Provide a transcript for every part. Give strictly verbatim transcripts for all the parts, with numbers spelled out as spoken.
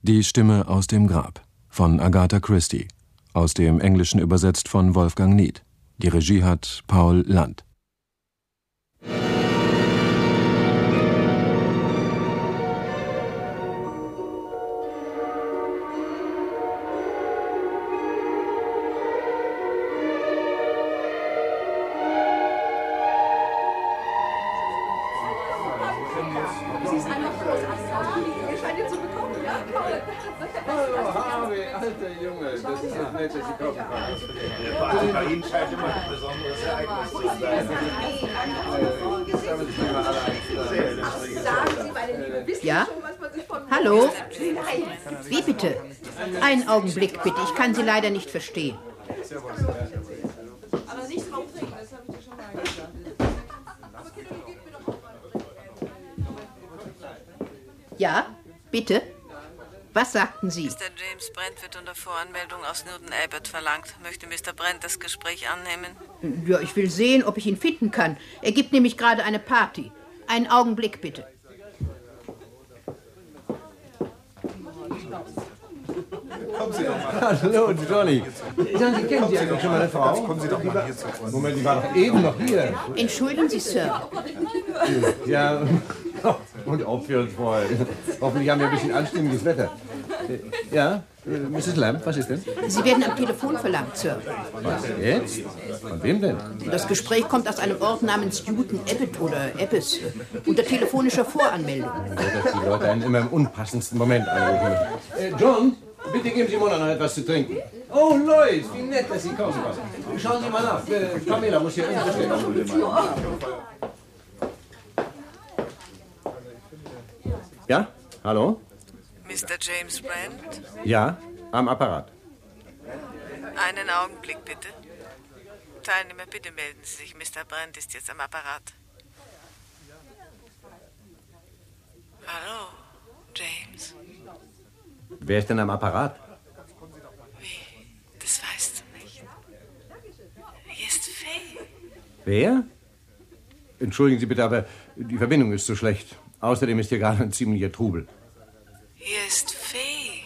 Die Stimme aus dem Grab von Agatha Christie, aus dem Englischen übersetzt von Wolfgang Nied. Die Regie hat Paul Land. Ja? Hallo? Wie bitte? Einen Augenblick bitte, ich kann Sie leider nicht verstehen. Aber nicht drauf trinken, das habe ich dir schon mal gesagt. Ja? Bitte? Was sagten Sie? Mister James Brent wird unter Voranmeldung aus Newton Abbot verlangt. Möchte Mister Brent das Gespräch annehmen? Ja, ich will sehen, ob ich ihn finden kann. Er gibt nämlich gerade eine Party. Einen Augenblick, bitte. Kommen Sie doch mal. Hallo, Johnny. Sagen Sie, kennen Sie eigentlich schon meine Frau? Kommen Sie doch mal hier zu uns. Moment, die war doch eben noch hier. Entschuldigen Sie, Sir. Ja, und ob wir uns freuen. Hoffentlich haben wir ein bisschen anstimmiges Wetter. Ja, Misses Lamb, was ist denn? Sie werden am Telefon verlangt, Sir. Was, jetzt? Von wem denn? Das Gespräch kommt aus einem Ort namens Newton Abbot oder Abbas, unter telefonischer Voranmeldung. Dass die Leute einen immer im unpassendsten Moment anrufen. Äh, John, bitte geben Sie Mona noch etwas zu trinken. Oh, Lois, wie nett, dass Sie kommen. Schauen Sie mal nach. Äh, Pamela muss hier irgendwo stehen. Ja? Hallo? Mister James Brent? Ja, am Apparat. Einen Augenblick, bitte. Teilnehmer, bitte melden Sie sich. Mister Brent ist jetzt am Apparat. Hallo, James. Wer ist denn am Apparat? Wie? Das weißt du nicht. Hier ist Faye. Wer? Entschuldigen Sie bitte, aber die Verbindung ist so schlecht. Außerdem ist hier gerade ein ziemlicher Trubel. Hier ist Faye.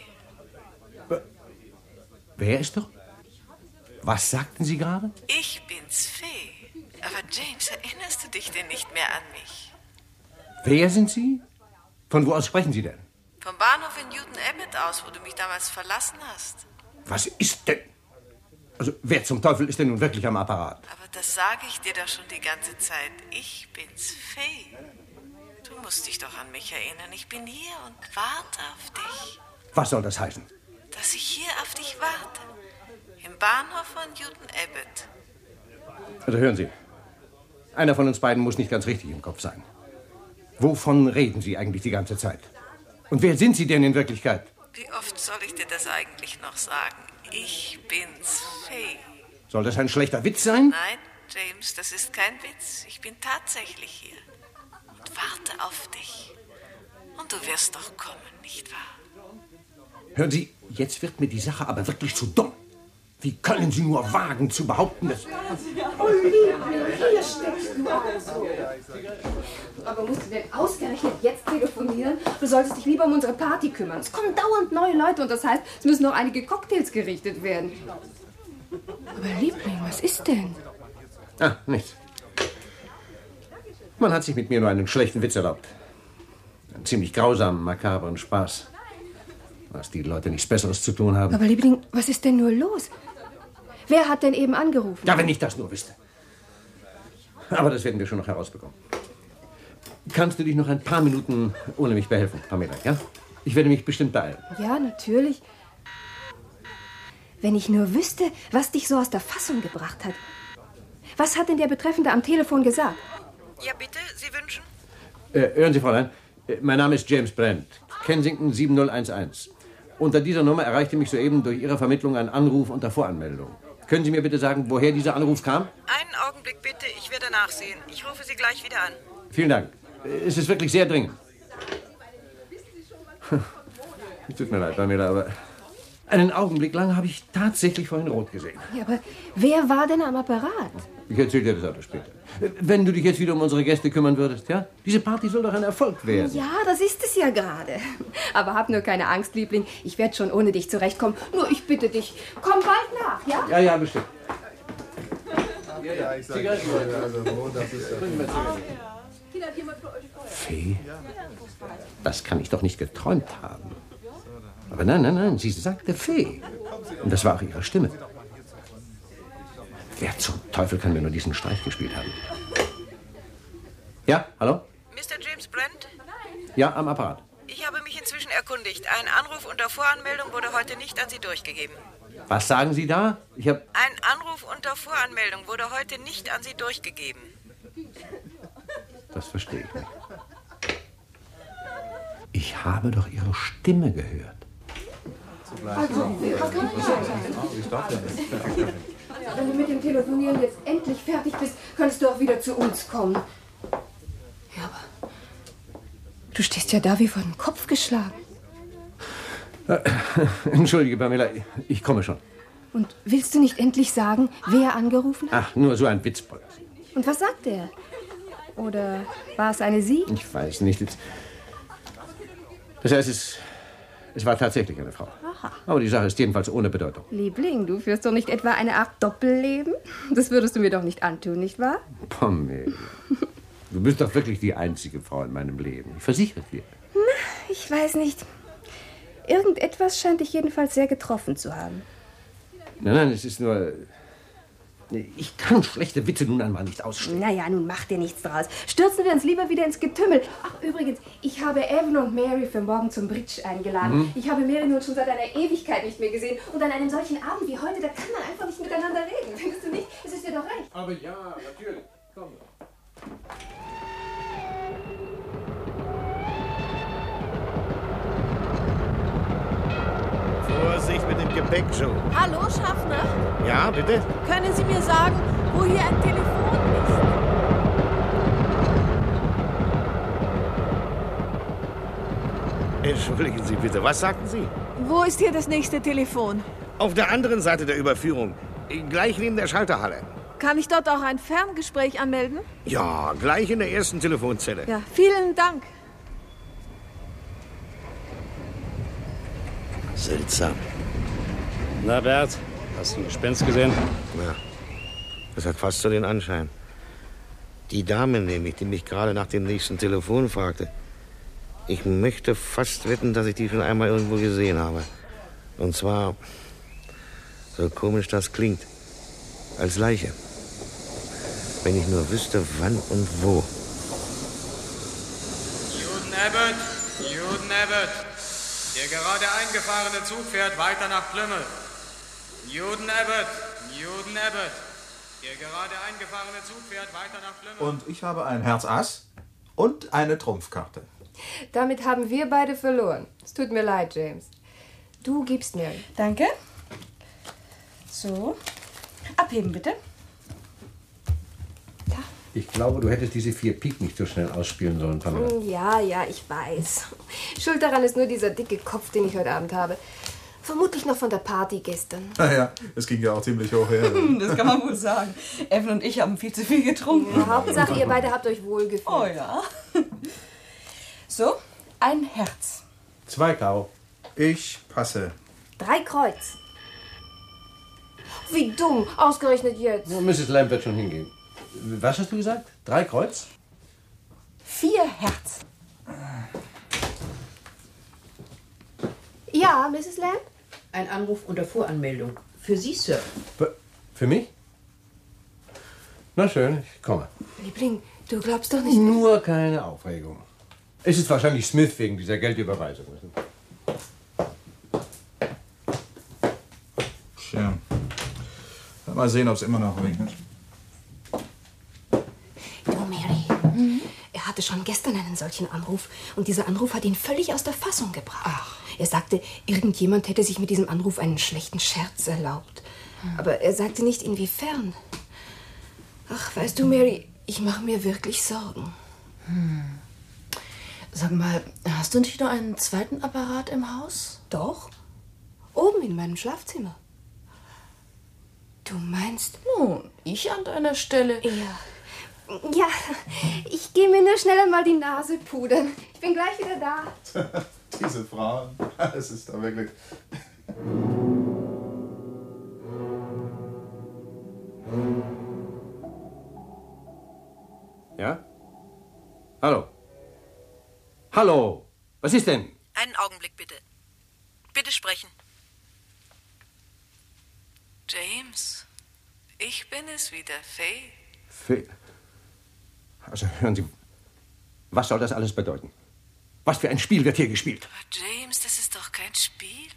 Wer ist doch? Was sagten Sie gerade? Ich bin's, Faye. Aber James, erinnerst du dich denn nicht mehr an mich? Wer sind Sie? Von wo aus sprechen Sie denn? Vom Bahnhof in Newton Abbot aus, wo du mich damals verlassen hast. Was ist denn? Also, wer zum Teufel ist denn nun wirklich am Apparat? Aber das sage ich dir doch schon die ganze Zeit. Ich bin's, Faye. Du musst dich doch an mich erinnern. Ich bin hier und warte auf dich. Was soll das heißen? Dass ich hier auf dich warte. Im Bahnhof von Newton Abbot. Also hören Sie. Einer von uns beiden muss nicht ganz richtig im Kopf sein. Wovon reden Sie eigentlich die ganze Zeit? Und wer sind Sie denn in Wirklichkeit? Wie oft soll ich dir das eigentlich noch sagen? Ich bin's, Faye. Soll das ein schlechter Witz sein? Nein, James, das ist kein Witz. Ich bin tatsächlich hier. Und warte auf dich. Und du wirst doch kommen, nicht wahr? Hören Sie, jetzt wird mir die Sache aber wirklich zu dumm. Wie können Sie nur wagen zu behaupten, dass... Oh, Liebling, hier steckst du also. Aber musst du denn ausgerechnet jetzt telefonieren? Du solltest dich lieber um unsere Party kümmern. Es kommen dauernd neue Leute und das heißt, es müssen noch einige Cocktails gerichtet werden. Aber Liebling, was ist denn? Ah, nichts. Man hat sich mit mir nur einen schlechten Witz erlaubt. Einen ziemlich grausamen, makabren Spaß. Was die Leute nichts Besseres zu tun haben. Aber Liebling, was ist denn nur los? Wer hat denn eben angerufen? Ja, wenn ich das nur wüsste. Aber das werden wir schon noch herausbekommen. Kannst du dich noch ein paar Minuten ohne mich behelfen, Pamela, ja? Ich werde mich bestimmt beeilen. Ja, natürlich. Wenn ich nur wüsste, was dich so aus der Fassung gebracht hat. Was hat denn der Betreffende am Telefon gesagt? Ja, bitte, Sie wünschen? Äh, hören Sie, Fräulein. Äh, mein Name ist James Brent. Kensington sieben null eins eins. Unter dieser Nummer erreichte mich soeben durch Ihre Vermittlung ein Anruf unter Voranmeldung. Können Sie mir bitte sagen, woher dieser Anruf kam? Einen Augenblick bitte, ich werde nachsehen. Ich rufe Sie gleich wieder an. Vielen Dank. Es ist wirklich sehr dringend. Es tut mir leid, Pamela, aber einen Augenblick lang habe ich tatsächlich vorhin rot gesehen. Ja, aber wer war denn am Apparat? Ich erzähle dir das alles später. Wenn du dich jetzt wieder um unsere Gäste kümmern würdest, ja? Diese Party soll doch ein Erfolg werden. Ja, das ist es ja gerade. Aber hab nur keine Angst, Liebling. Ich werde schon ohne dich zurechtkommen. Nur ich bitte dich, komm bald nach, ja? Ja, ja, bestimmt. Ja, ich sage also, oh, das ist Fee? Das kann ich doch nicht geträumt haben. Aber nein, nein, nein, sie sagte Fee. Und das war auch ihre Stimme. Wer zum Teufel kann mir nur diesen Streich gespielt haben? Ja, hallo? Mister James Brent? Ja, am Apparat. Ich habe mich inzwischen erkundigt. Ein Anruf unter Voranmeldung wurde heute nicht an Sie durchgegeben. Was sagen Sie da? Ich habe... Ein Anruf unter Voranmeldung wurde heute nicht an Sie durchgegeben. Das verstehe ich nicht. Ich habe doch Ihre Stimme gehört. Wenn du mit dem Telefonieren jetzt endlich fertig bist, kannst du auch wieder zu uns kommen. Ja, aber du stehst ja da wie vor den Kopf geschlagen. Äh, Entschuldige, Pamela, ich komme schon. Und willst du nicht endlich sagen, wer angerufen hat? Ach, nur so ein Witzbold. Und was sagt er? Oder war es eine Sie? Ich weiß nicht. Das heißt, es, es war tatsächlich eine Frau. Aha. Aber die Sache ist jedenfalls ohne Bedeutung. Liebling, du führst doch nicht etwa eine Art Doppelleben? Das würdest du mir doch nicht antun, nicht wahr? Pamela, du bist doch wirklich die einzige Frau in meinem Leben. Ich versichere dir. Na, ich weiß nicht. Irgendetwas scheint dich jedenfalls sehr getroffen zu haben. Nein, nein, es ist nur... Ich kann schlechte Witze nun einmal nicht ausstehen. Naja, nun mach dir nichts draus. Stürzen wir uns lieber wieder ins Getümmel. Ach, übrigens, ich habe Evan und Mary für morgen zum Bridge eingeladen. Mhm. Ich habe Mary nun schon seit einer Ewigkeit nicht mehr gesehen. Und an einem solchen Abend wie heute, da kann man einfach nicht miteinander reden. Findest du nicht? Es ist dir doch recht. Aber ja, natürlich. Komm. Vorsicht mit dem Gepäck, Joe. Hallo, Schaffner? Ja, bitte? Können Sie mir sagen, wo hier ein Telefon ist? Entschuldigen Sie bitte, was sagten Sie? Wo ist hier das nächste Telefon? Auf der anderen Seite der Überführung. Gleich neben der Schalterhalle. Kann ich dort auch ein Ferngespräch anmelden? Ja, gleich in der ersten Telefonzelle. Ja, vielen Dank. Seltsam. Na, Bert, hast du ein Gespenst gesehen? Ja, das hat fast so den Anschein. Die Dame nämlich, die mich gerade nach dem nächsten Telefon fragte. Ich möchte fast wetten, dass ich die schon einmal irgendwo gesehen habe. Und zwar, so komisch das klingt, als Leiche. Wenn ich nur wüsste, wann und wo. Juden Abbott, Juden Abbott. Der gerade eingefahrene Zug fährt weiter nach Plymouth. Juden Abbott, Juden Abbott. Der gerade eingefahrene Zug fährt weiter nach Plymouth. Und ich habe ein Herz Ass und eine Trumpfkarte. Damit haben wir beide verloren. Es tut mir leid, James. Du gibst mir. Danke. So. Abheben, bitte. Da. Ich glaube, du hättest diese vier Pik nicht so schnell ausspielen sollen, Pamela. Ja, ja, ich weiß. Schuld daran ist nur dieser dicke Kopf, den ich heute Abend habe. Vermutlich noch von der Party gestern. Naja, es ging ja auch ziemlich hoch her. Das kann man wohl sagen. Evan und ich haben viel zu viel getrunken. Ja, Hauptsache, ihr beide habt euch wohlgefühlt. Oh ja. So, ein Herz. Zwei Karo. Ich passe. Drei Kreuz. Wie dumm, ausgerechnet jetzt. Ja, Misses Lamb wird schon hingehen. Was hast du gesagt? Drei Kreuz? Vier Herz. Ja, Misses Lamb? Ein Anruf unter Voranmeldung. Für Sie, Sir. Für mich? Na schön, ich komme. Liebling, du glaubst doch nicht... Nur keine Aufregung. Es ist wahrscheinlich Smith wegen dieser Geldüberweisung. Tja. Mal sehen, ob es immer noch regnet. Du, Mary, mhm. er hatte schon gestern einen solchen Anruf. Und dieser Anruf hat ihn völlig aus der Fassung gebracht. Ach. Er sagte, irgendjemand hätte sich mit diesem Anruf einen schlechten Scherz erlaubt. Hm. Aber er sagte nicht, inwiefern. Ach, weißt du, Mary, ich mache mir wirklich Sorgen. Hm. Sag mal, hast du nicht noch einen zweiten Apparat im Haus? Doch. Oben in meinem Schlafzimmer. Du meinst? Nun, ich an deiner Stelle. Ja. Ja, ich gehe mir nur schnell einmal die Nase pudern. Ich bin gleich wieder da. Diese Frauen, es ist da wirklich... Ja? Hallo? Hallo? Was ist denn? Einen Augenblick, bitte. Bitte sprechen. James, ich bin es wieder, Faye. Faye? Also hören Sie, was soll das alles bedeuten? Was für ein Spiel wird hier gespielt? Aber James, das ist doch kein Spiel.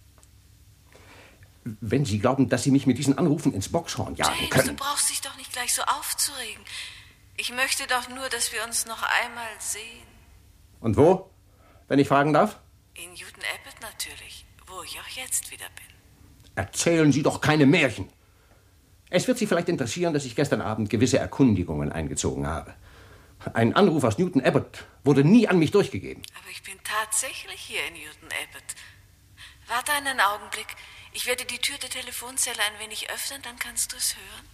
Wenn Sie glauben, dass Sie mich mit diesen Anrufen ins Boxhorn jagen James, können... du brauchst dich doch nicht gleich so aufzuregen. Ich möchte doch nur, dass wir uns noch einmal sehen. Und wo, wenn ich fragen darf? In Newton Abbot natürlich, wo ich auch jetzt wieder bin. Erzählen Sie doch keine Märchen. Es wird Sie vielleicht interessieren, dass ich gestern Abend gewisse Erkundigungen eingezogen habe. Ein Anruf aus Newton Abbot wurde nie an mich durchgegeben. Aber ich bin tatsächlich hier in Newton Abbot. Warte einen Augenblick. Ich werde die Tür der Telefonzelle ein wenig öffnen, dann kannst du es hören.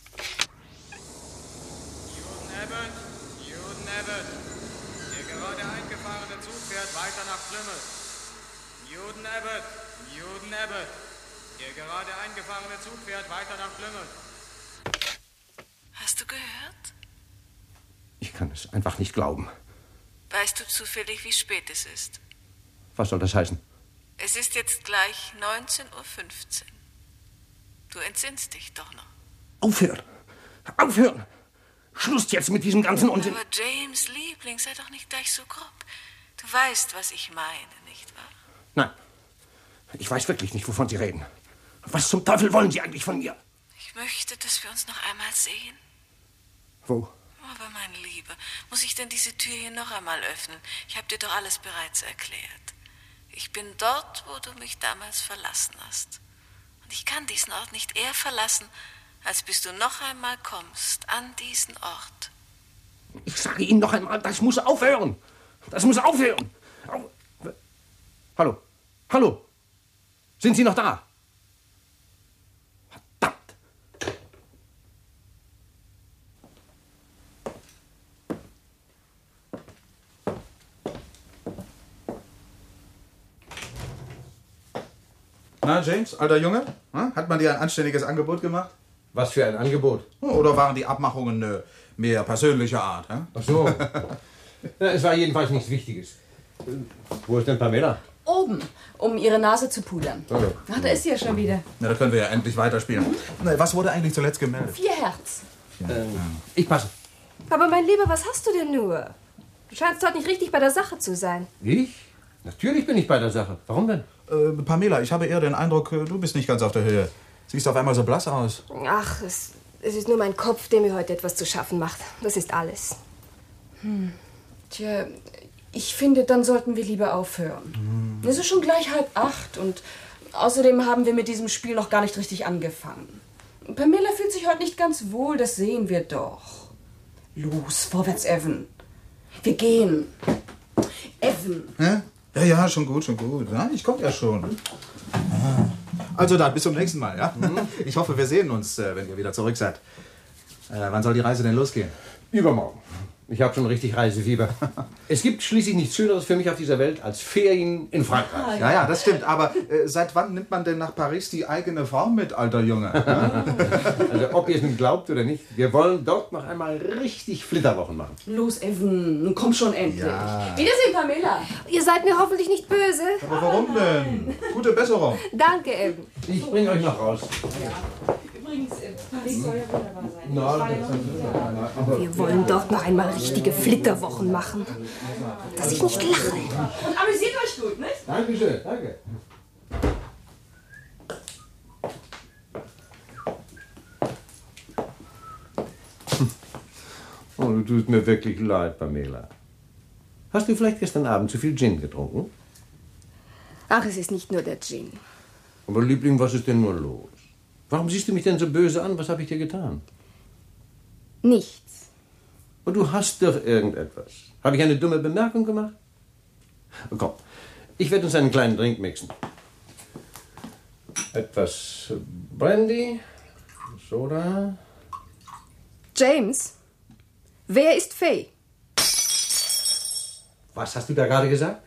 Newton Abbot, Newton Abbot. Der gerade eingefahrene Zug fährt weiter nach Plymouth. Newton Abbot, Newton Abbot. Der gerade eingefahrene Zug fährt weiter nach Plymouth. Hast du gehört? Ich kann es einfach nicht glauben. Weißt du zufällig, wie spät es ist? Was soll das heißen? Es ist jetzt gleich neunzehn Uhr fünfzehn. Du entsinnst dich doch noch. Aufhören! Aufhören! Schluss jetzt mit diesem ganzen Unsinn! Aber James, Liebling, sei doch nicht gleich so grob. Du weißt, was ich meine, nicht wahr? Nein, ich weiß wirklich nicht, wovon Sie reden. Was zum Teufel wollen Sie eigentlich von mir? Ich möchte, dass wir uns noch einmal sehen. Wo? Aber mein Lieber, muss ich denn diese Tür hier noch einmal öffnen? Ich habe dir doch alles bereits erklärt. Ich bin dort, wo du mich damals verlassen hast. Und ich kann diesen Ort nicht eher verlassen, als bis du noch einmal kommst an diesen Ort. Ich sage Ihnen noch einmal, das muss aufhören. Das muss aufhören. Au- Hallo? Hallo? Sind Sie noch da? Na, James, alter Junge, hm? Hat man dir ein anständiges Angebot gemacht? Was für ein Angebot? Oder waren die Abmachungen äh, mehr persönlicher Art? Hm? Ach so. Ja, es war jedenfalls nichts Wichtiges. Wo ist denn Pamela? Oben, um ihre Nase zu pudern. Hallo. Ach, da ist sie ja schon wieder. Na, da können wir ja endlich weiterspielen. Na, was wurde eigentlich zuletzt gemeldet? Vier Herz. Ähm, ich passe. Aber mein Lieber, was hast du denn nur? Du scheinst heute nicht richtig bei der Sache zu sein. Ich? Natürlich bin ich bei der Sache. Warum denn? Äh, Pamela, ich habe eher den Eindruck, äh, du bist nicht ganz auf der Höhe. Siehst auf einmal so blass aus. Ach, es, es ist nur mein Kopf, der mir heute etwas zu schaffen macht. Das ist alles. Hm. Tja, ich finde, dann sollten wir lieber aufhören. Es ist schon gleich halb acht und außerdem haben wir mit diesem Spiel noch gar nicht richtig angefangen. Pamela fühlt sich heute nicht ganz wohl, das sehen wir doch. Los, vorwärts, Evan. Wir gehen. Evan. Hä? Ja, ja, schon gut, schon gut. Ja, ich komme ja schon. Ah. Also dann, bis zum nächsten Mal, ja? Ich hoffe, wir sehen uns, äh, wenn ihr wieder zurück seid. Äh, wann soll die Reise denn losgehen? Übermorgen. Ich habe schon richtig Reisefieber. Es gibt schließlich nichts Schöneres für mich auf dieser Welt als Ferien in Frankreich. Ja, ja, das stimmt. Aber äh, seit wann nimmt man denn nach Paris die eigene Frau mit, alter Junge? Also ob ihr es nun glaubt oder nicht, wir wollen dort noch einmal richtig Flitterwochen machen. Los, Evan, nun komm schon endlich. Ja. Wiedersehen, Pamela. Ihr seid mir hoffentlich nicht böse. Aber warum denn? Gute Besserung. Danke, Evan. Ich bringe euch noch raus. Übrigens, Paris soll ja wunderbar sein. Na, Wir wollen dort noch einmal richtige Flitterwochen machen. Dass ich nicht lache. Und amüsiert euch gut, nicht? Dankeschön, danke. Oh, du tust mir wirklich leid, Pamela. Hast du vielleicht gestern Abend zu viel Gin getrunken? Ach, es ist nicht nur der Gin. Aber Liebling, was ist denn nur los? Warum siehst du mich denn so böse an? Was habe ich dir getan? Nichts. Und du hast doch irgendetwas. Habe ich eine dumme Bemerkung gemacht? Komm, ich werde uns einen kleinen Drink mixen. Etwas Brandy Soda. James, wer ist Fay? Was hast du da gerade gesagt?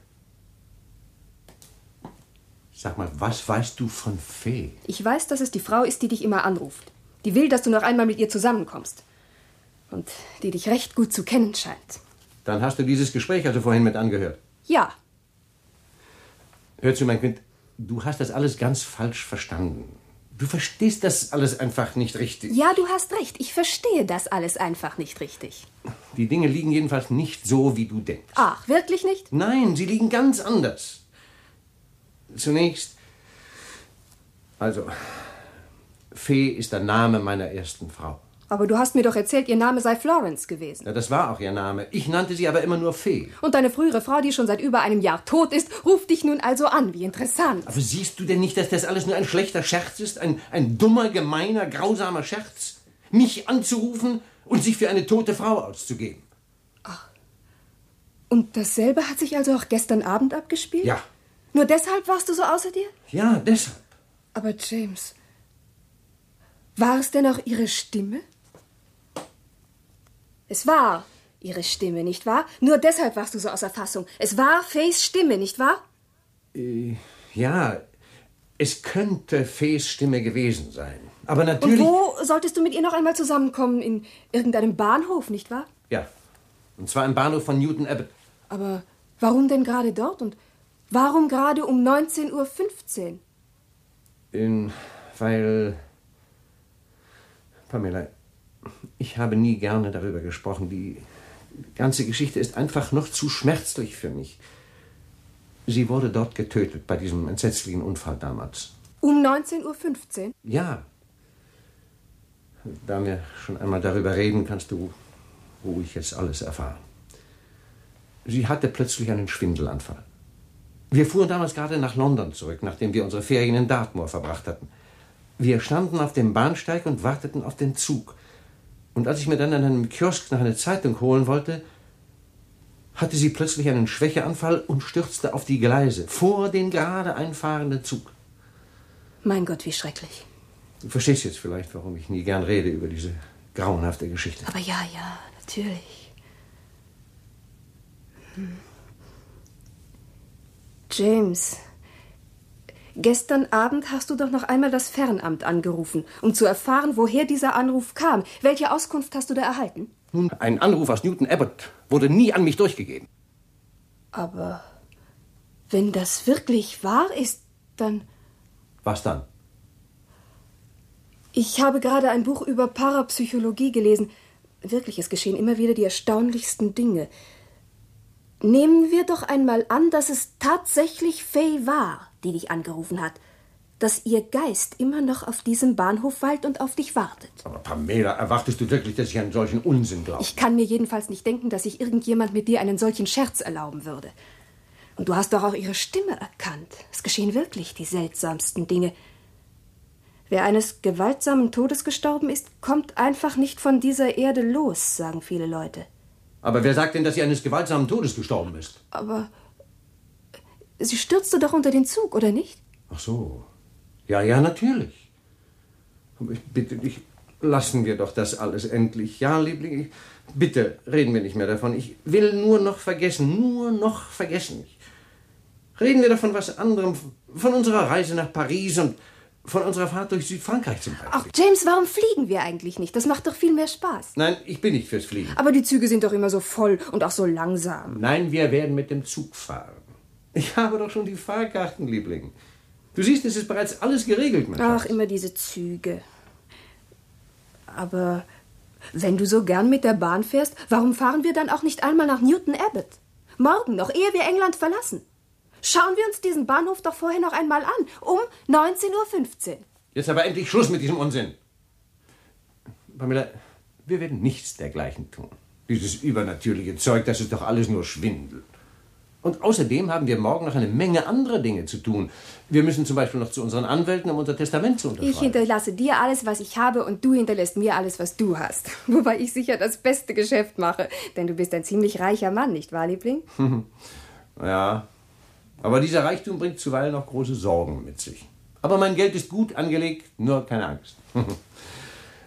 Sag mal, was weißt du von Fay? Ich weiß, dass es die Frau ist, die dich immer anruft. Die will, dass du noch einmal mit ihr zusammenkommst. Und die dich recht gut zu kennen scheint. Dann hast du dieses Gespräch also vorhin mit angehört. Ja. Hör zu, mein Kind, du hast das alles ganz falsch verstanden. Du verstehst das alles einfach nicht richtig. Ja, du hast recht. Ich verstehe das alles einfach nicht richtig. Die Dinge liegen jedenfalls nicht so, wie du denkst. Ach, wirklich nicht? Nein, sie liegen ganz anders. Zunächst, also, Fay ist der Name meiner ersten Frau. Aber du hast mir doch erzählt, ihr Name sei Florence gewesen. Ja, das war auch ihr Name. Ich nannte sie aber immer nur Fay. Und deine frühere Frau, die schon seit über einem Jahr tot ist, ruft dich nun also an. Wie interessant. Aber siehst du denn nicht, dass das alles nur ein schlechter Scherz ist? Ein, ein dummer, gemeiner, grausamer Scherz? Mich anzurufen und sich für eine tote Frau auszugeben. Ach. Und dasselbe hat sich also auch gestern Abend abgespielt? Ja. Nur deshalb warst du so außer dir? Ja, deshalb. Aber James, war es denn auch ihre Stimme? Es war ihre Stimme, nicht wahr? Nur deshalb warst du so außer Fassung. Es war Fays Stimme, nicht wahr? Äh, ja, es könnte Fays Stimme gewesen sein. Aber natürlich... Und wo solltest du mit ihr noch einmal zusammenkommen? In irgendeinem Bahnhof, nicht wahr? Ja, und zwar im Bahnhof von Newton Abbot. Aber warum denn gerade dort? Und warum gerade um neunzehn Uhr fünfzehn? In, weil... Pamela, ich habe nie gerne darüber gesprochen. Die ganze Geschichte ist einfach noch zu schmerzlich für mich. Sie wurde dort getötet, bei diesem entsetzlichen Unfall damals. Um neunzehn Uhr fünfzehn? Ja. Da wir schon einmal darüber reden, kannst du ruhig jetzt alles erfahren. Sie hatte plötzlich einen Schwindelanfall. Wir fuhren damals gerade nach London zurück, nachdem wir unsere Ferien in Dartmoor verbracht hatten. Wir standen auf dem Bahnsteig und warteten auf den Zug. Und als ich mir dann an einem Kiosk nach einer Zeitung holen wollte, hatte sie plötzlich einen Schwächeanfall und stürzte auf die Gleise, vor den gerade einfahrenden Zug. Mein Gott, wie schrecklich. Du verstehst jetzt vielleicht, warum ich nie gern rede über diese grauenhafte Geschichte. Aber ja, ja, natürlich. Hm. James, gestern Abend hast du doch noch einmal das Fernamt angerufen, um zu erfahren, woher dieser Anruf kam. Welche Auskunft hast du da erhalten? Nun, ein Anruf aus Newton Abbot wurde nie an mich durchgegeben. Aber wenn das wirklich wahr ist, dann... Was dann? Ich habe gerade ein Buch über Parapsychologie gelesen. Wirklich, es geschehen immer wieder die erstaunlichsten Dinge. Nehmen wir doch einmal an, dass es tatsächlich Fay war, die dich angerufen hat. Dass ihr Geist immer noch auf diesem Bahnhof weilt und auf dich wartet. Aber Pamela, erwartest du wirklich, dass ich an solchen Unsinn glaube? Ich kann mir jedenfalls nicht denken, dass sich irgendjemand mit dir einen solchen Scherz erlauben würde. Und du hast doch auch ihre Stimme erkannt. Es geschehen wirklich die seltsamsten Dinge. Wer eines gewaltsamen Todes gestorben ist, kommt einfach nicht von dieser Erde los, sagen viele Leute. Aber wer sagt denn, dass sie eines gewaltsamen Todes gestorben ist? Aber sie stürzte doch unter den Zug, oder nicht? Ach so. Ja, ja, natürlich. Aber ich bitte dich, lassen wir doch das alles endlich. Ja, Liebling, ich, bitte reden wir nicht mehr davon. Ich will nur noch vergessen, nur noch vergessen. Reden wir doch von was anderem, von unserer Reise nach Paris und von unserer Fahrt durch Südfrankreich zum Beispiel. Ach, James, warum fliegen wir eigentlich nicht? Das macht doch viel mehr Spaß. Nein, ich bin nicht fürs Fliegen. Aber die Züge sind doch immer so voll und auch so langsam. Nein, wir werden mit dem Zug fahren. Ich habe doch schon die Fahrkarten, Liebling. Du siehst, es ist bereits alles geregelt, mein Ach, Schatz. immer diese Züge. Aber wenn du so gern mit der Bahn fährst, warum fahren wir dann auch nicht einmal nach Newton Abbot? Morgen noch, ehe wir England verlassen. Schauen wir uns diesen Bahnhof doch vorher noch einmal an, um neunzehn Uhr fünfzehn. Jetzt aber endlich Schluss mit diesem Unsinn. Pamela, wir werden nichts dergleichen tun. Dieses übernatürliche Zeug, das ist doch alles nur Schwindel. Und außerdem haben wir morgen noch eine Menge anderer Dinge zu tun. Wir müssen zum Beispiel noch zu unseren Anwälten, um unser Testament zu unterschreiben. Ich hinterlasse dir alles, was ich habe, und du hinterlässt mir alles, was du hast. Wobei ich sicher das beste Geschäft mache. Denn du bist ein ziemlich reicher Mann, nicht wahr, Liebling? Ja, aber dieser Reichtum bringt zuweilen auch große Sorgen mit sich. Aber mein Geld ist gut angelegt, nur keine Angst.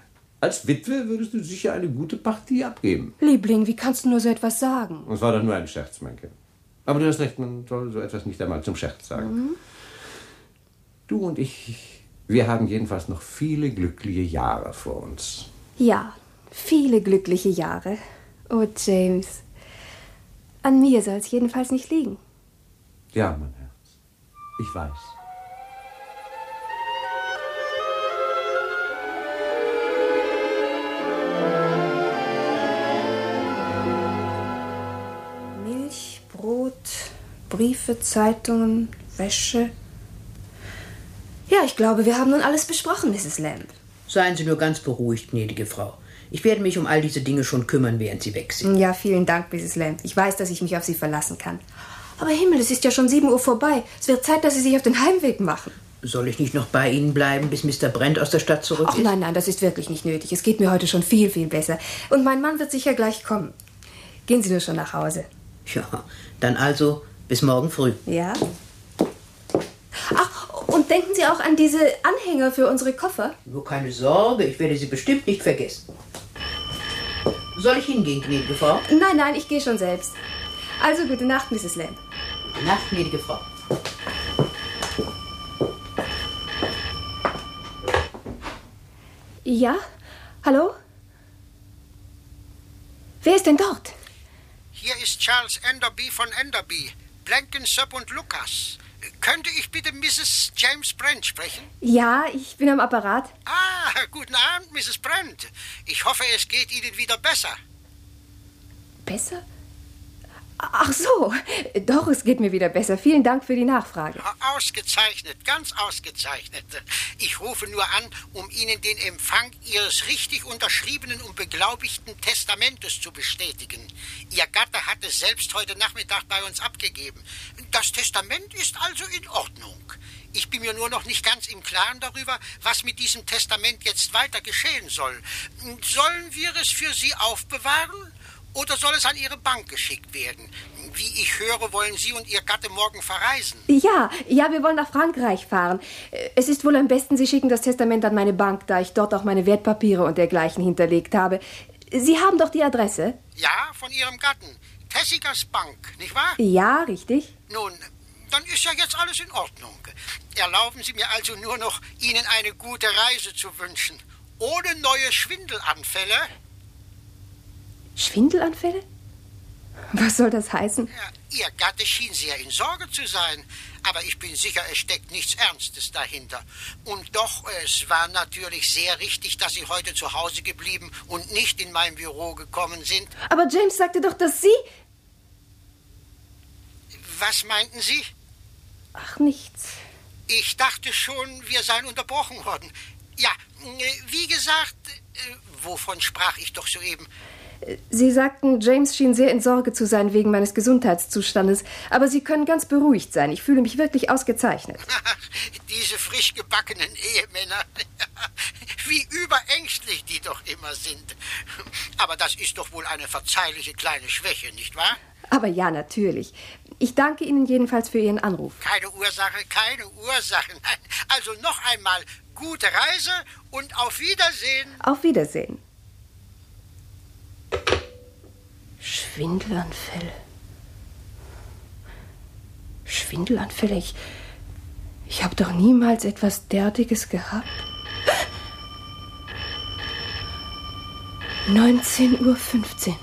Als Witwe würdest du sicher eine gute Partie abgeben. Liebling, wie kannst du nur so etwas sagen? Das war doch nur ein Scherz, mein Kind. Aber du hast recht, man soll so etwas nicht einmal zum Scherz sagen. Mhm. Du und ich, wir haben jedenfalls noch viele glückliche Jahre vor uns. Ja, viele glückliche Jahre. Oh, James. An mir soll es jedenfalls nicht liegen. Ja, mein Herz. Ich weiß. Milch, Brot, Briefe, Zeitungen, Wäsche. Ja, ich glaube, wir haben nun alles besprochen, Misses Lamb. Seien Sie nur ganz beruhigt, gnädige Frau. Ich werde mich um all diese Dinge schon kümmern, während Sie weg sind. Ja, vielen Dank, Misses Lamb. Ich weiß, dass ich mich auf Sie verlassen kann. Aber Himmel, es ist ja schon sieben Uhr vorbei. Es wird Zeit, dass Sie sich auf den Heimweg machen. Soll ich nicht noch bei Ihnen bleiben, bis Mister Brent aus der Stadt zurück ist? Ach nein, nein, das ist wirklich nicht nötig. Es geht mir heute schon viel, viel besser. Und mein Mann wird sicher gleich kommen. Gehen Sie nur schon nach Hause. Ja, dann also bis morgen früh. Ja? Ach, und denken Sie auch an diese Anhänger für unsere Koffer? Nur keine Sorge, ich werde sie bestimmt nicht vergessen. Soll ich hingehen, gnädige Frau? Nein, nein, ich gehe schon selbst. Also, gute Nacht, Misses Lamb. Gute Nacht, gnädige Frau. Ja? Hallo? Wer ist denn dort? Hier ist Charles Enderby von Enderby, Blenkinsop und Lucas. Könnte ich bitte Misses James Brent sprechen? Ja, ich bin am Apparat. Ah, guten Abend, Misses Brent. Ich hoffe, es geht Ihnen wieder besser. Besser? Ach so, doch, es geht mir wieder besser. Vielen Dank für die Nachfrage. Ausgezeichnet, ganz ausgezeichnet. Ich rufe nur an, um Ihnen den Empfang Ihres richtig unterschriebenen und beglaubigten Testamentes zu bestätigen. Ihr Gatte hat es selbst heute Nachmittag bei uns abgegeben. Das Testament ist also in Ordnung. Ich bin mir nur noch nicht ganz im Klaren darüber, was mit diesem Testament jetzt weiter geschehen soll. Sollen wir es für Sie aufbewahren? Oder soll es an Ihre Bank geschickt werden? Wie ich höre, wollen Sie und Ihr Gatte morgen verreisen. Ja, ja, wir wollen nach Frankreich fahren. Es ist wohl am besten, Sie schicken das Testament an meine Bank, da ich dort auch meine Wertpapiere und dergleichen hinterlegt habe. Sie haben doch die Adresse? Ja, von Ihrem Gatten. Tessigers Bank, nicht wahr? Ja, richtig. Nun, dann ist ja jetzt alles in Ordnung. Erlauben Sie mir also nur noch, Ihnen eine gute Reise zu wünschen. Ohne neue Schwindelanfälle. Schwindelanfälle? Was soll das heißen? Ja, Ihr Gatte schien sehr in Sorge zu sein. Aber ich bin sicher, es steckt nichts Ernstes dahinter. Und doch, es war natürlich sehr richtig, dass Sie heute zu Hause geblieben und nicht in mein Büro gekommen sind. Aber James sagte doch, dass Sie... Was meinten Sie? Ach, nichts. Ich dachte schon, wir seien unterbrochen worden. Ja, wie gesagt, wovon sprach ich doch soeben? Sie sagten, James schien sehr in Sorge zu sein wegen meines Gesundheitszustandes. Aber Sie können ganz beruhigt sein. Ich fühle mich wirklich ausgezeichnet. Diese frisch gebackenen Ehemänner. Wie überängstlich die doch immer sind. Aber das ist doch wohl eine verzeihliche kleine Schwäche, nicht wahr? Aber ja, natürlich. Ich danke Ihnen jedenfalls für Ihren Anruf. Keine Ursache, keine Ursache. Nein. Also noch einmal gute Reise und auf Wiedersehen. Auf Wiedersehen. Schwindelanfälle. Schwindelanfälle? Ich, ich habe doch niemals etwas derartiges gehabt. neunzehn Uhr fünfzehn.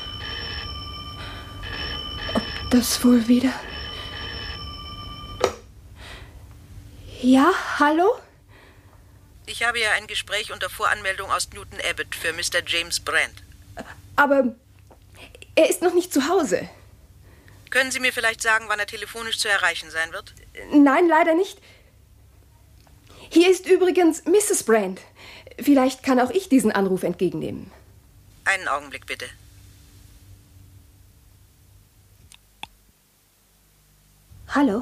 Ob das wohl wieder... Ja, hallo? Ich habe ja ein Gespräch unter Voranmeldung aus Newton Abbot für Mister James Brent. Aber er ist noch nicht zu Hause. Können Sie mir vielleicht sagen, wann er telefonisch zu erreichen sein wird? Nein, leider nicht. Hier ist übrigens Misses Brent. Vielleicht kann auch ich diesen Anruf entgegennehmen. Einen Augenblick, bitte. Hallo?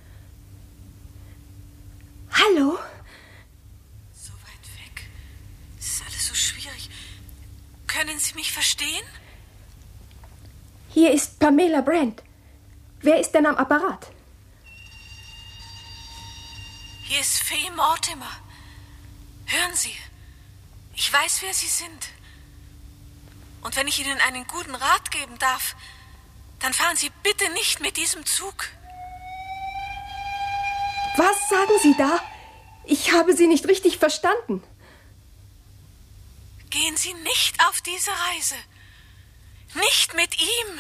Hallo? So weit weg. Es ist alles so schwierig. Können Sie mich verstehen? Hier ist Pamela Brent. Wer ist denn am Apparat? Hier ist Fay Mortimer. Hören Sie, Ich weiß, wer Sie sind. Und wenn ich Ihnen einen guten Rat geben darf, dann fahren Sie bitte nicht mit diesem Zug. Was sagen Sie da? Ich habe Sie nicht richtig verstanden. Gehen Sie nicht auf diese Reise. Nicht mit ihm.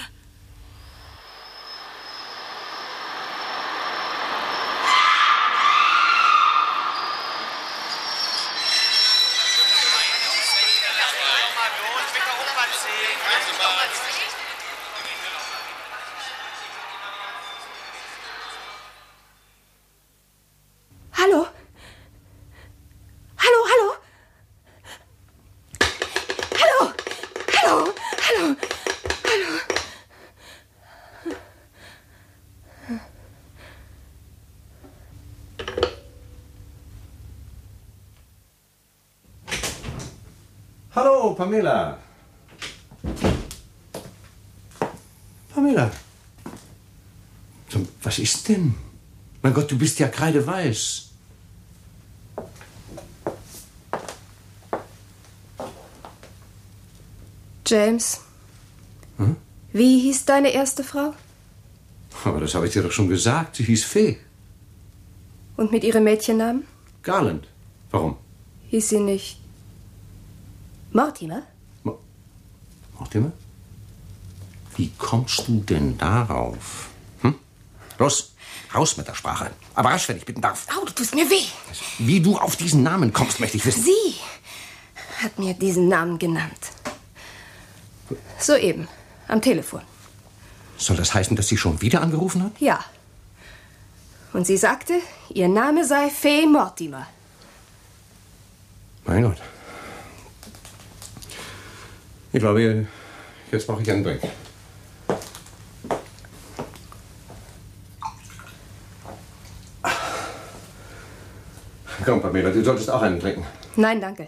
Hallo? Hallo, hallo? Hallo? Hallo? Hallo? Hallo? Hallo, Pamela. Pamela. Was ist denn? Mein Gott, du bist ja kreideweiß. James. Hm? Wie hieß deine erste Frau? Aber das habe ich dir doch schon gesagt. Sie hieß Fee. Und mit ihrem Mädchennamen? Garland. Warum? Hieß sie nicht Mortimer? Mortimer? Wie kommst du denn darauf? Hm? Los, raus mit der Sprache. Aber rasch, wenn ich bitten darf. Au, du tust mir weh. Wie du auf diesen Namen kommst, möchte ich wissen. Sie hat mir diesen Namen genannt. Soeben, am Telefon. Soll das heißen, dass sie schon wieder angerufen hat? Ja. Und sie sagte, ihr Name sei Fee Mortimer. Mein Gott. Ich glaube, jetzt brauche ich einen Drink. Komm, Pamela, du solltest auch einen trinken. Nein, danke.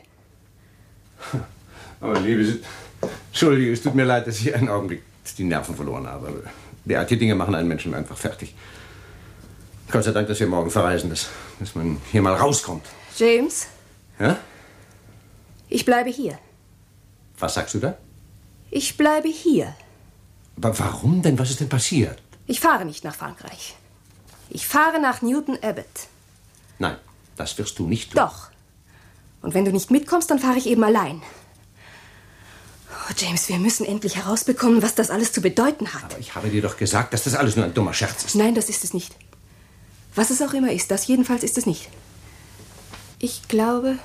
Aber liebe, Entschuldige, es tut mir leid, dass ich einen Augenblick die Nerven verloren habe. Aber derartige Dinge machen einen Menschen einfach fertig. Gott sei Dank, dass wir morgen verreisen, dass, dass man hier mal rauskommt. James? Ja? Ich bleibe hier. Was sagst du da? Ich bleibe hier. Aber warum denn? Was ist denn passiert? Ich fahre nicht nach Frankreich. Ich fahre nach Newton Abbot. Nein, das wirst du nicht tun. Doch. Und wenn du nicht mitkommst, dann fahre ich eben allein. Oh, James, wir müssen endlich herausbekommen, was das alles zu bedeuten hat. Aber ich habe dir doch gesagt, dass das alles nur ein dummer Scherz ist. Nein, das ist es nicht. Was es auch immer ist, das jedenfalls ist es nicht. Ich glaube...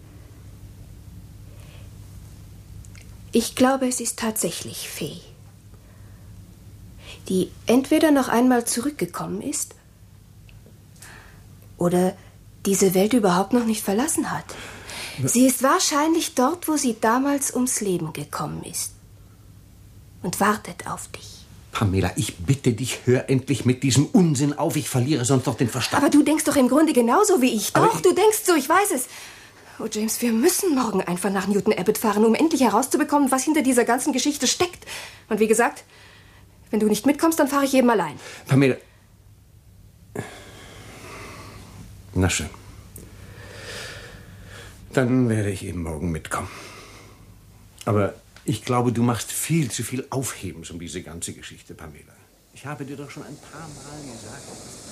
Ich glaube, es ist tatsächlich Fee. Die entweder noch einmal zurückgekommen ist oder diese Welt überhaupt noch nicht verlassen hat. Sie ist wahrscheinlich dort, wo sie damals ums Leben gekommen ist. Und wartet auf dich. Pamela, ich bitte dich, hör endlich mit diesem Unsinn auf. Ich verliere sonst doch den Verstand. Aber du denkst doch im Grunde genauso wie ich. Aber Doch, ich- du denkst so, ich weiß es. Oh, James, wir müssen morgen einfach nach Newton Abbot fahren, um endlich herauszubekommen, was hinter dieser ganzen Geschichte steckt. Und wie gesagt, wenn du nicht mitkommst, dann fahre ich eben allein. Pamela. Na schön. Dann werde ich eben morgen mitkommen. Aber ich glaube, du machst viel zu viel Aufhebens um diese ganze Geschichte, Pamela. Ich habe dir doch schon ein paar Mal gesagt.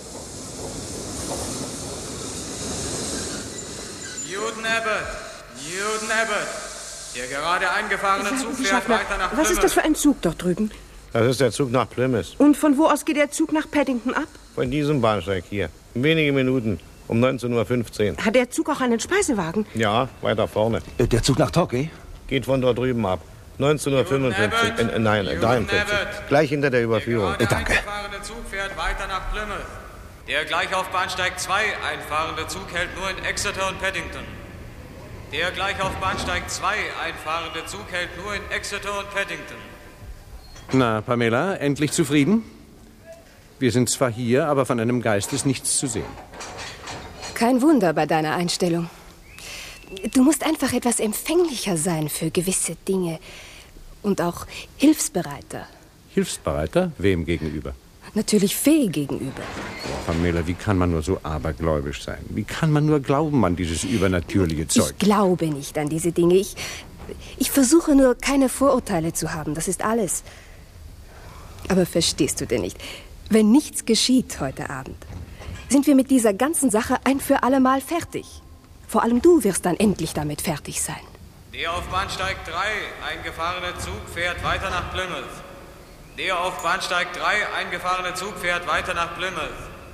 Newton Abbot, Newton Abbot. Der gerade eingefahrene Sagen Zug Sie, fährt Schaffner, weiter nach was ist das Plymouth. für ein Zug dort drüben? Das ist der Zug nach Plymouth. Und von wo aus geht der Zug nach Paddington ab? Von diesem Bahnsteig hier. In wenigen Minuten. Um neunzehn Uhr fünfzehn. Hat der Zug auch einen Speisewagen? Ja, weiter vorne. Der Zug nach Torquay? Geht von dort drüben ab. neunzehn Uhr fünfundfünfzig. Äh, äh, nein, äh, dreiundfünfzig. Gleich hinter der Überführung. Der eingefahrene Zug fährt weiter nach Plymouth. Der gleich auf Bahnsteig zwei einfahrende Zug hält nur in Exeter und Paddington. Der gleich auf Bahnsteig zwei einfahrende Zug hält nur in Exeter und Paddington. Na, Pamela, endlich zufrieden? Wir sind zwar hier, aber von einem Geist ist nichts zu sehen. Kein Wunder bei deiner Einstellung. Du musst einfach etwas empfänglicher sein für gewisse Dinge und auch hilfsbereiter. Hilfsbereiter? Wem gegenüber? Natürlich Fee gegenüber. Pamela, wie kann man nur so abergläubisch sein? Wie kann man nur glauben an dieses übernatürliche Zeug? Ich glaube nicht an diese Dinge. Ich, ich versuche nur, keine Vorurteile zu haben. Das ist alles. Aber verstehst du denn nicht? Wenn nichts geschieht heute Abend, sind wir mit dieser ganzen Sache ein für alle Mal fertig. Vor allem du wirst dann endlich damit fertig sein. Der auf Bahnsteig drei eingefahrene Zug fährt weiter nach Plymouth. Der auf Bahnsteig drei eingefahrene Zug fährt weiter nach Plymouth.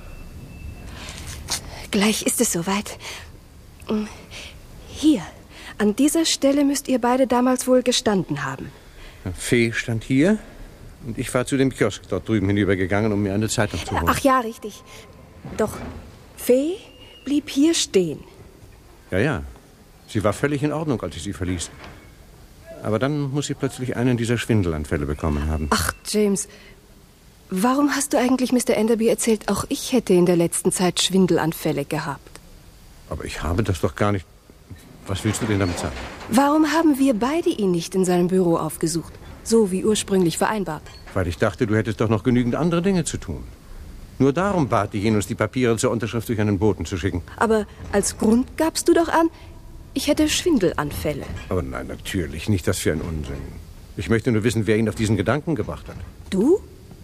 Gleich ist es soweit. Hier, an dieser Stelle müsst ihr beide damals wohl gestanden haben. Fee stand hier und ich war zu dem Kiosk dort drüben hinübergegangen, um mir eine Zeitung zu holen. Ach ja, richtig. Doch Fee blieb hier stehen. Ja, ja. Sie war völlig in Ordnung, als ich sie verließ. Aber dann muss sie plötzlich einen dieser Schwindelanfälle bekommen haben. Ach, James, warum hast du eigentlich Mister Enderby erzählt, auch ich hätte in der letzten Zeit Schwindelanfälle gehabt? Aber ich habe das doch gar nicht... Was willst du denn damit sagen? Warum haben wir beide ihn nicht in seinem Büro aufgesucht? So wie ursprünglich vereinbart. Weil ich dachte, du hättest doch noch genügend andere Dinge zu tun. Nur darum bat ich ihn, uns die Papiere zur Unterschrift durch einen Boten zu schicken. Aber als Grund gabst du doch an, ich hätte Schwindelanfälle. Aber nein, natürlich. Nicht das für ein Unsinn. Ich möchte nur wissen, wer ihn auf diesen Gedanken gebracht hat. Du?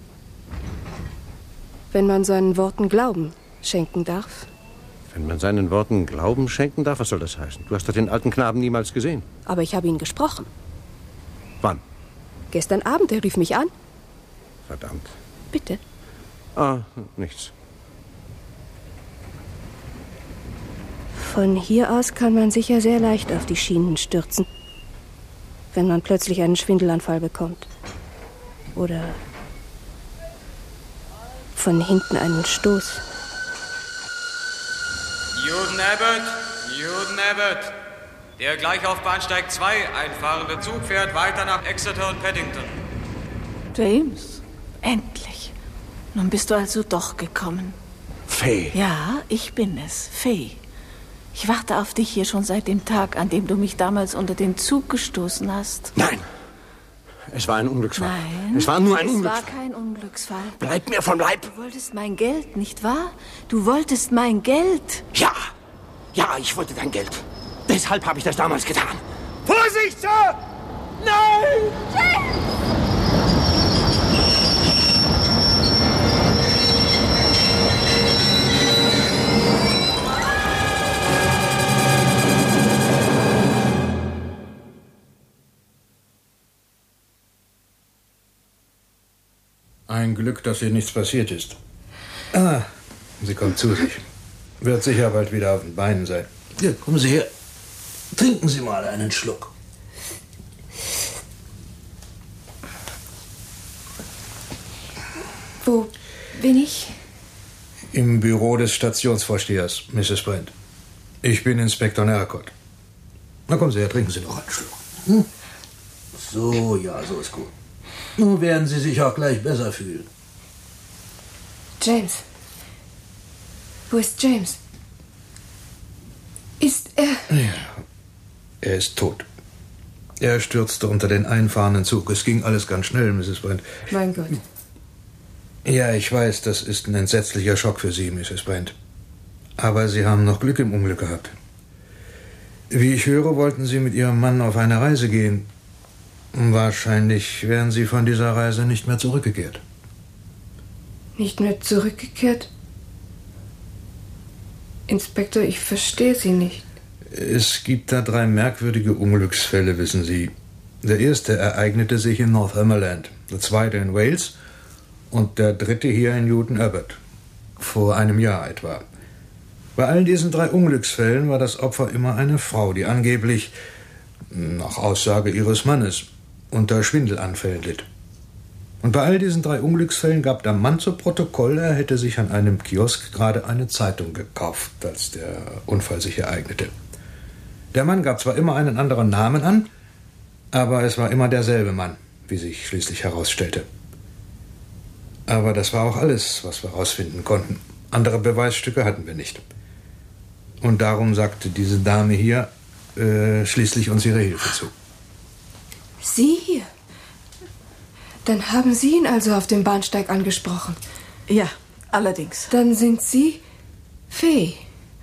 Wenn man seinen Worten Glauben schenken darf. Wenn man seinen Worten Glauben schenken darf, was soll das heißen? Du hast doch den alten Knaben niemals gesehen. Aber ich habe ihn gesprochen. Wann? Gestern Abend, er rief mich an. Verdammt. Bitte. Ah, nichts. Von hier aus kann man sicher sehr leicht auf die Schienen stürzen, wenn man plötzlich einen Schwindelanfall bekommt. Oder von hinten einen Stoß. Newton Abbott, Newton Abbott. Der gleich auf Bahnsteig zwei einfahrende Zug fährt weiter nach Exeter und Paddington. James, endlich. Nun bist du also doch gekommen. Fee. Ja, ich bin es, Fee. Ich warte auf dich hier schon seit dem Tag, an dem du mich damals unter den Zug gestoßen hast. Nein, es war ein Unglücksfall. Nein, es war nur ein es Unglücksfall. war kein Unglücksfall. Bleib mir vom Leib. Du wolltest mein Geld, nicht wahr? Du wolltest mein Geld. Ja, ja, ich wollte dein Geld. Deshalb habe ich das damals getan. Vorsicht, Sir! Nein! James! Ein Glück, dass ihr nichts passiert ist. Ah, sie kommt zu sich. Wird sicher bald wieder auf den Beinen sein. Hier, kommen Sie her. Trinken Sie mal einen Schluck. Wo bin ich? Im Büro des Stationsvorstehers, Misses Brent. Ich bin Inspektor Narcott. Na kommen Sie her, trinken Sie noch einen Schluck. Hm? So, ja, so ist gut. Nun werden Sie sich auch gleich besser fühlen. James. Wo ist James? Ist er... Ja, er ist tot. Er stürzte unter den einfahrenden Zug. Es ging alles ganz schnell, Misses Brent. Mein Gott. Ja, ich weiß, das ist ein entsetzlicher Schock für Sie, Misses Brent. Aber Sie haben noch Glück im Unglück gehabt. Wie ich höre, wollten Sie mit Ihrem Mann auf eine Reise gehen. Wahrscheinlich wären Sie von dieser Reise nicht mehr zurückgekehrt. Nicht mehr zurückgekehrt? Inspektor, ich verstehe Sie nicht. Es gibt da drei merkwürdige Unglücksfälle, wissen Sie. Der erste ereignete sich in Northumberland, der zweite in Wales und der dritte hier in Newton Abbott. Vor einem Jahr etwa. Bei all diesen drei Unglücksfällen war das Opfer immer eine Frau, die angeblich, nach Aussage ihres Mannes, unter Schwindelanfällen litt. Und bei all diesen drei Unglücksfällen gab der Mann zu Protokoll, er hätte sich an einem Kiosk gerade eine Zeitung gekauft, als der Unfall sich ereignete. Der Mann gab zwar immer einen anderen Namen an, aber es war immer derselbe Mann, wie sich schließlich herausstellte. Aber das war auch alles, was wir herausfinden konnten. Andere Beweisstücke hatten wir nicht. Und darum sagte diese Dame hier äh, schließlich uns ihre Hilfe zu. Sie hier? Dann haben Sie ihn also auf dem Bahnsteig angesprochen. Ja, allerdings. Dann sind Sie Fee.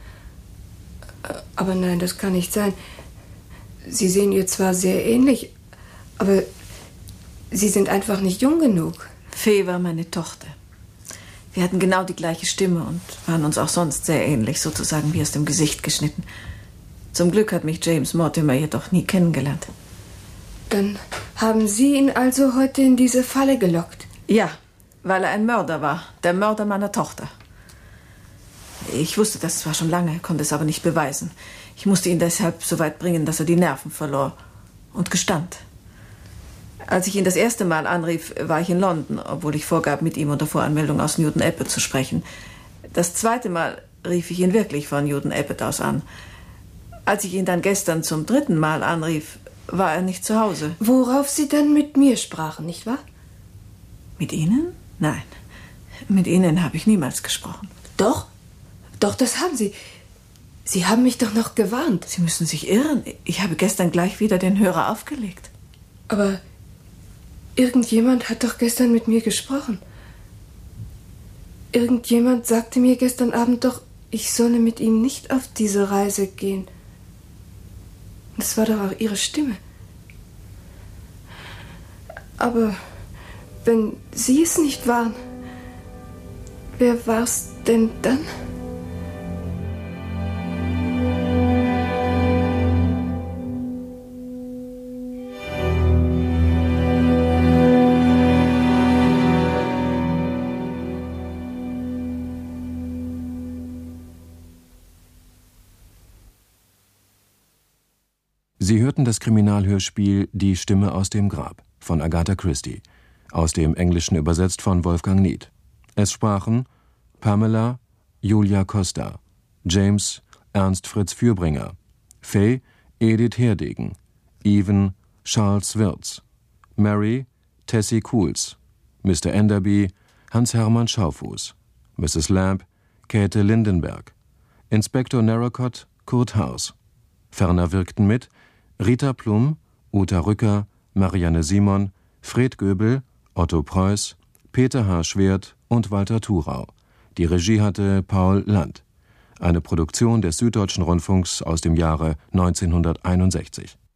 Aber nein, das kann nicht sein. Sie sehen ihr zwar sehr ähnlich, aber Sie sind einfach nicht jung genug. Fee war meine Tochter. Wir hatten genau die gleiche Stimme und waren uns auch sonst sehr ähnlich, sozusagen wie aus dem Gesicht geschnitten. Zum Glück hat mich James Mortimer jedoch nie kennengelernt. Dann haben Sie ihn also heute in diese Falle gelockt? Ja, weil er ein Mörder war. Der Mörder meiner Tochter. Ich wusste das zwar schon lange, konnte es aber nicht beweisen. Ich musste ihn deshalb so weit bringen, dass er die Nerven verlor und gestand. Als ich ihn das erste Mal anrief, war ich in London, obwohl ich vorgab, mit ihm unter Voranmeldung aus Newton Abbot zu sprechen. Das zweite Mal rief ich ihn wirklich von Newton Abbot aus an. Als ich ihn dann gestern zum dritten Mal anrief, war er nicht zu Hause. Worauf Sie dann mit mir sprachen, nicht wahr? Mit Ihnen? Nein, mit Ihnen habe ich niemals gesprochen. Doch, doch, das haben Sie. Sie haben mich doch noch gewarnt. Sie müssen sich irren. Ich habe gestern gleich wieder den Hörer aufgelegt. Aber irgendjemand hat doch gestern mit mir gesprochen. Irgendjemand sagte mir gestern Abend doch, ich solle mit ihm nicht auf diese Reise gehen. Das war doch auch Ihre Stimme. Aber wenn Sie es nicht waren, wer war's denn dann? Sie hörten das Kriminalhörspiel Die Stimme aus dem Grab von Agatha Christie, aus dem Englischen übersetzt von Wolfgang Nied. Es sprachen Pamela, Julia Costa, James, Ernst Fritz Fürbringer, Fay, Edith Herdegen, Even, Charles Wirz, Mary, Tessie Kuhls, Mister Enderby, Hans-Hermann Schaufuß, Misses Lamb, Käthe Lindenberg, Inspektor Narracott, Kurt Haus. Ferner wirkten mit Rita Plum, Uta Rücker, Marianne Simon, Fred Göbel, Otto Preuß, Peter H. Schwert und Walter Thurau. Die Regie hatte Paul Land. Eine Produktion des Süddeutschen Rundfunks aus dem Jahre neunzehnhunderteinundsechzig.